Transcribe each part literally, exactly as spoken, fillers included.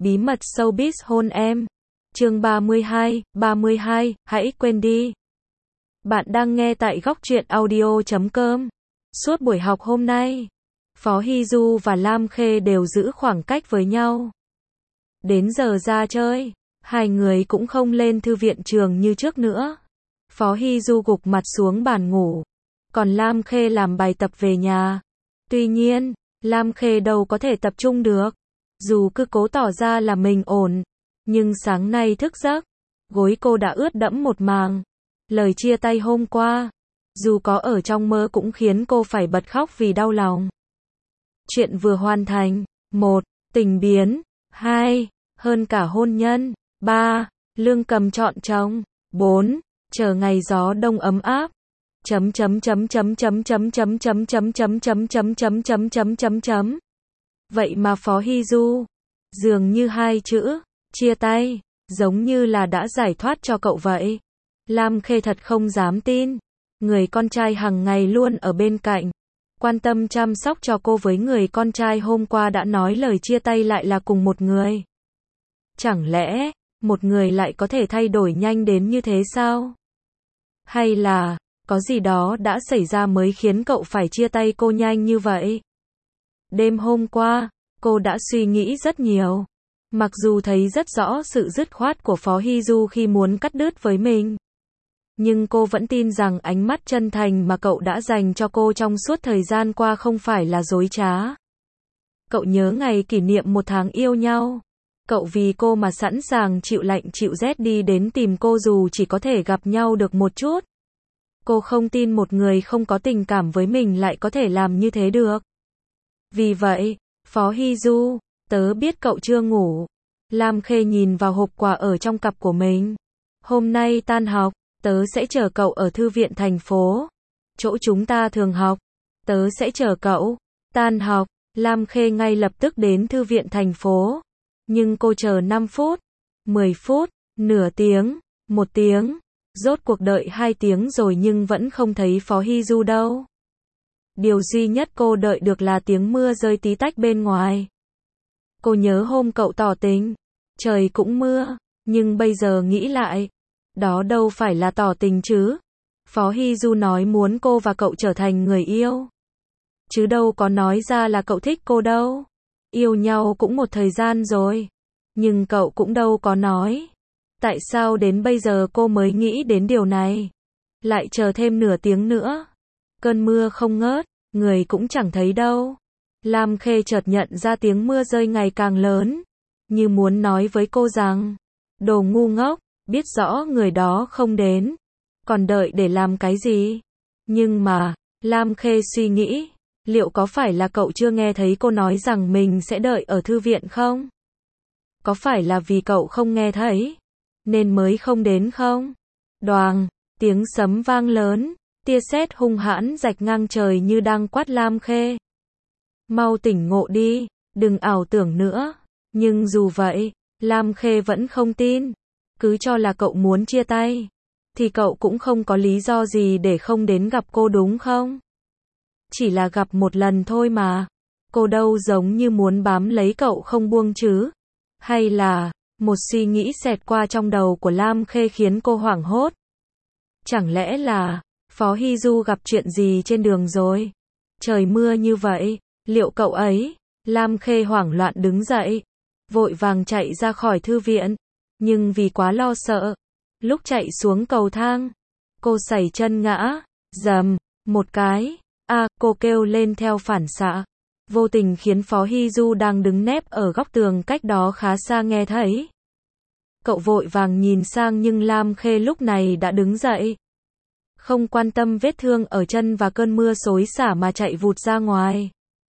Bí mật showbiz hôn em. Chương ba mươi hai, ba mươi hai, hãy quên đi. Bạn đang nghe tại góc truyện audio chấm com. Suốt buổi học hôm nay, Phó Hy Du và Lam Khê đều giữ khoảng cách với nhau. Đến giờ ra chơi, hai người cũng không lên thư viện trường như trước nữa. Phó Hy Du gục mặt xuống bàn ngủ, còn Lam Khê làm bài tập về nhà. Tuy nhiên, Lam Khê đâu có thể tập trung được. Dù cứ cố tỏ ra là mình ổn, nhưng sáng nay thức giấc, gối cô đã ướt đẫm một màng. Lời chia tay hôm qua, dù có ở trong mơ cũng khiến cô phải bật khóc vì đau lòng. Chuyện vừa hoàn thành. một. Tình biến. hai. Hơn cả hôn nhân. ba. Lương cầm chọn chồng. bốn. Chờ ngày gió đông ấm áp. Chấm chấm chấm chấm chấm chấm chấm chấm chấm chấm chấm chấm chấm chấm chấm chấm chấm. Vậy mà Phó Hy Du, dường như hai chữ chia tay giống như là đã giải thoát cho cậu vậy. Lam Khê thật không dám tin, người con trai hằng ngày luôn ở bên cạnh, quan tâm chăm sóc cho cô với người con trai hôm qua đã nói lời chia tay lại là cùng một người. Chẳng lẽ một người lại có thể thay đổi nhanh đến như thế sao? Hay là có gì đó đã xảy ra mới khiến cậu phải chia tay cô nhanh như vậy? Đêm hôm qua, cô đã suy nghĩ rất nhiều. Mặc dù thấy rất rõ sự dứt khoát của Phó Hy Du khi muốn cắt đứt với mình, nhưng cô vẫn tin rằng ánh mắt chân thành mà cậu đã dành cho cô trong suốt thời gian qua không phải là dối trá. Cậu nhớ ngày kỷ niệm một tháng yêu nhau. Cậu vì cô mà sẵn sàng chịu lạnh chịu rét đi đến tìm cô dù chỉ có thể gặp nhau được một chút. Cô không tin một người không có tình cảm với mình lại có thể làm như thế được. Vì vậy, Phó Hy Du, tớ biết cậu chưa ngủ. Lam Khê nhìn vào hộp quà ở trong cặp của mình. Hôm nay tan học, tớ sẽ chờ cậu ở thư viện thành phố, chỗ chúng ta thường học. Tớ sẽ chờ cậu. Tan học, Lam Khê ngay lập tức đến thư viện thành phố. Nhưng cô chờ năm phút, mười phút, nửa tiếng, một tiếng. Rốt cuộc đợi hai tiếng rồi nhưng vẫn không thấy Phó Hy Du đâu. Điều duy nhất cô đợi được là tiếng mưa rơi tí tách bên ngoài. Cô nhớ hôm cậu tỏ tình, trời cũng mưa, nhưng bây giờ nghĩ lại, đó đâu phải là tỏ tình chứ. Phó Hy Du nói muốn cô và cậu trở thành người yêu, chứ đâu có nói ra là cậu thích cô đâu. Yêu nhau cũng một thời gian rồi, nhưng cậu cũng đâu có nói. Tại sao đến bây giờ cô mới nghĩ đến điều này? Lại chờ thêm nửa tiếng nữa. Cơn mưa không ngớt, người cũng chẳng thấy đâu. Lam Khê chợt nhận ra tiếng mưa rơi ngày càng lớn, như muốn nói với cô rằng, đồ ngu ngốc, biết rõ người đó không đến, còn đợi để làm cái gì? Nhưng mà, Lam Khê suy nghĩ, liệu có phải là cậu chưa nghe thấy cô nói rằng mình sẽ đợi ở thư viện không? Có phải là vì cậu không nghe thấy, nên mới không đến không? Đoàng, tiếng sấm vang lớn, tia sét hung hãn rạch ngang trời như đang quát Lam Khê. Mau tỉnh ngộ đi, đừng ảo tưởng nữa. Nhưng dù vậy, Lam Khê vẫn không tin. Cứ cho là cậu muốn chia tay, thì cậu cũng không có lý do gì để không đến gặp cô đúng không? Chỉ là gặp một lần thôi mà. Cô đâu giống như muốn bám lấy cậu không buông chứ. Hay là, một suy nghĩ xẹt qua trong đầu của Lam Khê khiến cô hoảng hốt. Chẳng lẽ là, Phó Hy Du gặp chuyện gì trên đường rồi? Trời mưa như vậy, liệu cậu ấy? Lam Khê hoảng loạn đứng dậy, vội vàng chạy ra khỏi thư viện. Nhưng vì quá lo sợ, lúc chạy xuống cầu thang, cô sẩy chân ngã, dầm, một cái. A, cô kêu lên theo phản xạ, vô tình khiến Phó Hy Du đang đứng nép ở góc tường cách đó khá xa nghe thấy. Cậu vội vàng nhìn sang nhưng Lam Khê lúc này đã đứng dậy, không quan tâm vết thương ở chân và cơn mưa xối xả mà chạy vụt ra ngoài.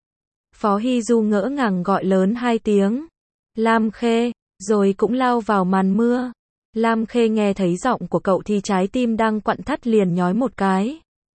Phó Hy Du ngỡ ngàng gọi lớn hai tiếng, Lam Khê, rồi cũng lao vào màn mưa. Lam Khê nghe thấy giọng của cậu thì trái tim đang quặn thắt liền nhói một cái.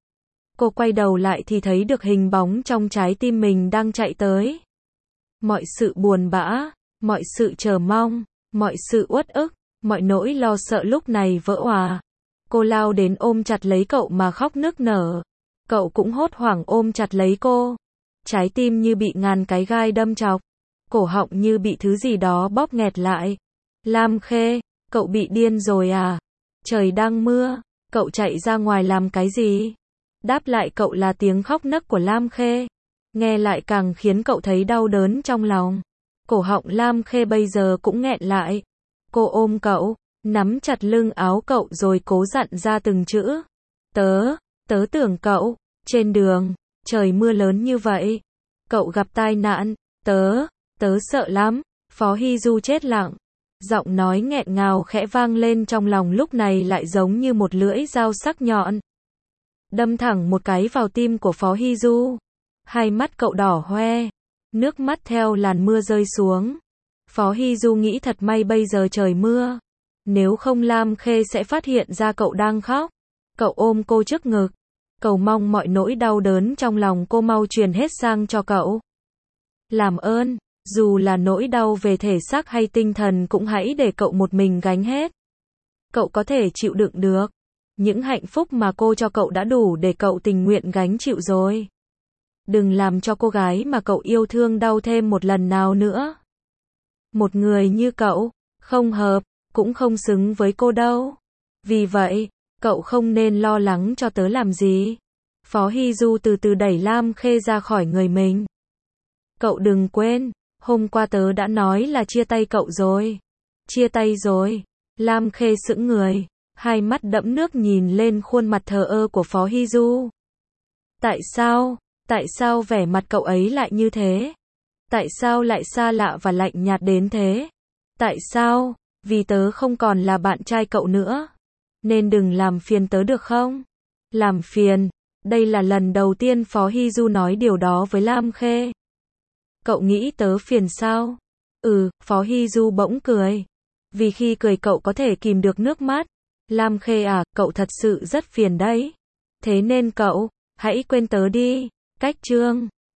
Cô quay đầu lại thì thấy được hình bóng trong trái tim mình đang chạy tới. Mọi sự buồn bã, mọi sự chờ mong, mọi sự uất ức, mọi nỗi lo sợ lúc này vỡ òa. Cô lao đến ôm chặt lấy cậu mà khóc nức nở. Cậu cũng hốt hoảng ôm chặt lấy cô. Trái tim như bị ngàn cái gai đâm chọc. cổ họng như bị thứ gì đó bóp nghẹt lại. Lam Khê, cậu bị điên rồi à? Trời đang mưa, cậu chạy ra ngoài làm cái gì? Đáp lại cậu là tiếng khóc nấc của Lam Khê. Nghe lại càng khiến cậu thấy đau đớn trong lòng. Cổ họng Lam Khê bây giờ cũng nghẹn lại. Cô ôm cậu, nắm chặt lưng áo cậu rồi cố dặn ra từng chữ. Tớ, tớ tưởng cậu, trên đường, trời mưa lớn như vậy. Cậu gặp tai nạn, tớ, tớ sợ lắm. Phó Hy Du chết lặng. Giọng nói nghẹn ngào khẽ vang lên trong lòng lúc này lại giống như một lưỡi dao sắc nhọn. Đâm thẳng một cái vào tim của Phó Hy Du. Hai mắt cậu đỏ hoe, nước mắt theo làn mưa rơi xuống. Phó Hy Du nghĩ thật may bây giờ trời mưa. Nếu không Lam Khê sẽ phát hiện ra cậu đang khóc. Cậu ôm cô trước ngực, cầu mong mọi nỗi đau đớn trong lòng cô mau truyền hết sang cho cậu. Làm ơn, dù là nỗi đau về thể xác hay tinh thần cũng hãy để cậu một mình gánh hết. Cậu có thể chịu đựng được. Những hạnh phúc mà cô cho cậu đã đủ để cậu tình nguyện gánh chịu rồi. Đừng làm cho cô gái mà cậu yêu thương đau thêm một lần nào nữa. Một người như cậu, không hợp, cũng không xứng với cô đâu. Vì vậy, cậu không nên lo lắng cho tớ làm gì. Phó Hy Du từ từ đẩy Lam Khê ra khỏi người mình. Cậu đừng quên, hôm qua tớ đã nói là chia tay cậu rồi. Chia tay rồi. Lam Khê sững người, hai mắt đẫm nước nhìn lên khuôn mặt thờ ơ của Phó Hy Du. Tại sao? Tại sao vẻ mặt cậu ấy lại như thế? Tại sao lại xa lạ và lạnh nhạt đến thế? Tại sao? Vì tớ không còn là bạn trai cậu nữa. Nên đừng làm phiền tớ được không? Làm phiền? Đây là lần đầu tiên Phó Hy Du nói điều đó với Lam Khê. Cậu nghĩ tớ phiền sao? Ừ, Phó Hy Du bỗng cười. Vì khi cười cậu có thể kìm được nước mắt. Lam Khê à, cậu thật sự rất phiền đấy. Thế nên cậu, hãy quên tớ đi. Cách chương